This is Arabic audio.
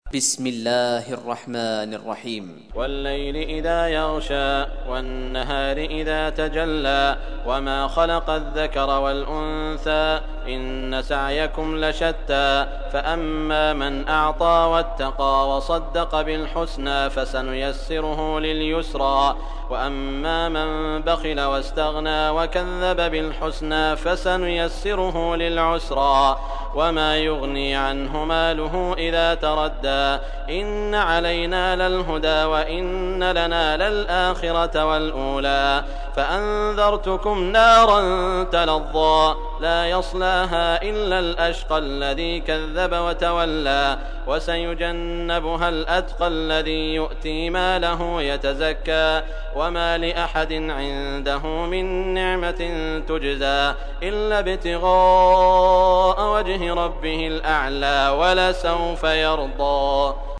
بسم الله الرحمن الرحيم. والليل إذا يغشى والنهار إذا تجلى وما خلق الذكر والأنثى إن سعيكم لشتى فأما من أعطى واتقى وصدق بالحسنى فسنيسره لليسرى وأما من بخل واستغنى وكذب بالحسنى فسنيسره للعسرى وما يغني عنه ماله إذا تردى إن علينا للهدى وإن لنا للآخرة والأولى فأنذرتكم نارا تلظى لا يصلاها إلا الأشقى الذي كذب وتولى وسيجنبها الأتقى الذي يؤتي ماله يتزكى وما لأحد عنده من نعمة تجزى إلا ابتغاء وجه ربه الأعلى ولسوف يرضى.